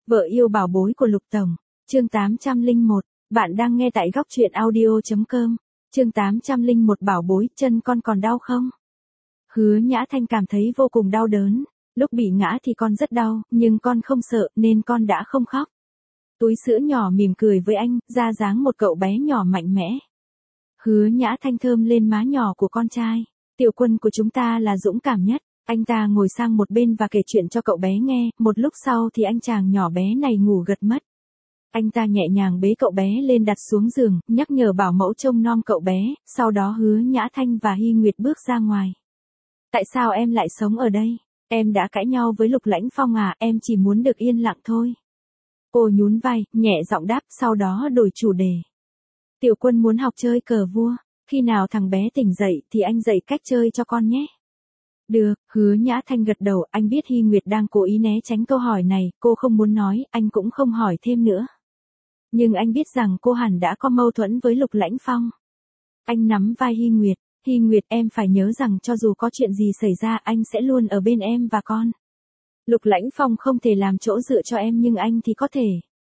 Vợ yêu bảo bối của Lục Tổng, chương 801, bạn đang nghe tại góc truyện audio.com, chương 801 bảo bối, chân con còn đau không? Hứa Nhã Thanh cảm thấy vô cùng đau đớn, lúc bị ngã thì con rất đau, nhưng con không sợ nên con đã không khóc. Túi sữa nhỏ mỉm cười với anh, ra dáng một cậu bé nhỏ mạnh mẽ. Hứa Nhã Thanh thơm lên má nhỏ của con trai, tiểu quân của chúng ta là dũng cảm nhất. Anh ta ngồi sang một bên và kể chuyện cho cậu bé nghe, một lúc sau thì anh chàng nhỏ bé này ngủ gật mất. Anh ta nhẹ nhàng bế cậu bé lên đặt xuống giường, nhắc nhở bảo mẫu trông nom cậu bé, sau đó Hứa Nhã Thanh và Hy Nguyệt bước ra ngoài. Tại sao em lại sống ở đây? Em đã cãi nhau với Lục Lãnh Phong à, em chỉ muốn được yên lặng thôi. Cô nhún vai, nhẹ giọng đáp, sau đó đổi chủ đề. Tiểu quân muốn học chơi cờ vua, khi nào thằng bé tỉnh dậy thì anh dạy cách chơi cho con nhé. Được, Hứa Nhã Thanh gật đầu, anh biết Hy Nguyệt đang cố ý né tránh câu hỏi này, cô không muốn nói, anh cũng không hỏi thêm nữa. Nhưng anh biết rằng cô hẳn đã có mâu thuẫn với Lục Lãnh Phong. Anh nắm vai Hy Nguyệt em phải nhớ rằng cho dù có chuyện gì xảy ra anh sẽ luôn ở bên em và con. Lục Lãnh Phong không thể làm chỗ dựa cho em nhưng anh thì có thể.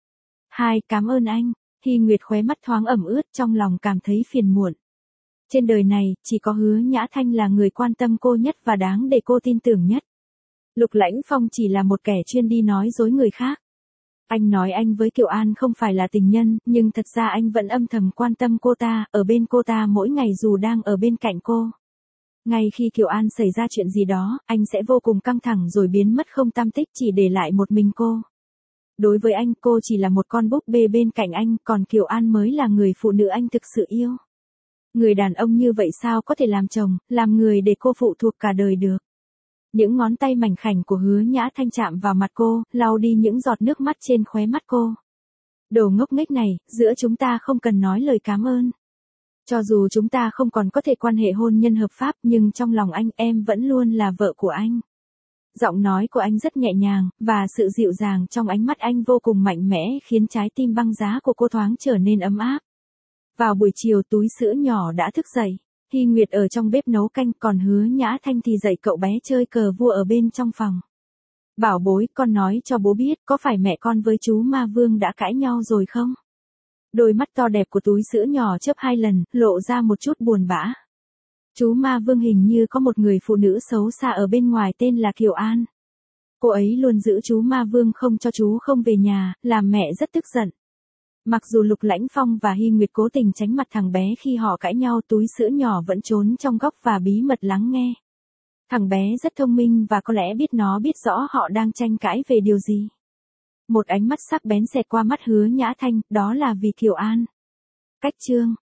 Cảm ơn anh. Hy Nguyệt khóe mắt thoáng ẩm ướt, trong lòng cảm thấy phiền muộn. Trên đời này, chỉ có Hứa Nhã Thanh là người quan tâm cô nhất và đáng để cô tin tưởng nhất. Lục Lãnh Phong chỉ là một kẻ chuyên đi nói dối người khác. Anh nói anh với Kiều An không phải là tình nhân, nhưng thật ra anh vẫn âm thầm quan tâm cô ta, ở bên cô ta mỗi ngày dù đang ở bên cạnh cô. Ngay khi Kiều An xảy ra chuyện gì đó, anh sẽ vô cùng căng thẳng rồi biến mất không tăm tích chỉ để lại một mình cô. Đối với anh, cô chỉ là một con búp bê bên cạnh anh, còn Kiều An mới là người phụ nữ anh thực sự yêu. Người đàn ông như vậy sao có thể làm chồng, làm người để cô phụ thuộc cả đời được. Những ngón tay mảnh khảnh của Hứa Nhã Thanh chạm vào mặt cô, lau đi những giọt nước mắt trên khóe mắt cô. Đồ ngốc nghếch này, giữa chúng ta không cần nói lời cảm ơn. Cho dù chúng ta không còn có thể quan hệ hôn nhân hợp pháp nhưng trong lòng anh em vẫn luôn là vợ của anh. Giọng nói của anh rất nhẹ nhàng, và sự dịu dàng trong ánh mắt anh vô cùng mạnh mẽ khiến trái tim băng giá của cô thoáng trở nên ấm áp. Vào buổi chiều túi sữa nhỏ đã thức dậy, Hy Nguyệt ở trong bếp nấu canh còn Hứa Nhã Thanh thì dạy cậu bé chơi cờ vua ở bên trong phòng. Bảo bối, con nói cho bố biết có phải mẹ con với chú Ma Vương đã cãi nhau rồi không? Đôi mắt to đẹp của túi sữa nhỏ chớp 2 lần, lộ ra một chút buồn bã. Chú Ma Vương hình như có một người phụ nữ xấu xa ở bên ngoài tên là Kiều An. Cô ấy luôn giữ chú Ma Vương không cho chú không về nhà, làm mẹ rất tức giận. Mặc dù Lục Lãnh Phong và Hy Nguyệt cố tình tránh mặt thằng bé khi họ cãi nhau, túi sữa nhỏ vẫn trốn trong góc và bí mật lắng nghe. Thằng bé rất thông minh và có lẽ nó biết rõ họ đang tranh cãi về điều gì. Một ánh mắt sắc bén xẹt qua mắt Hứa Nhã Thanh, đó là vì Kiều An. Cách chương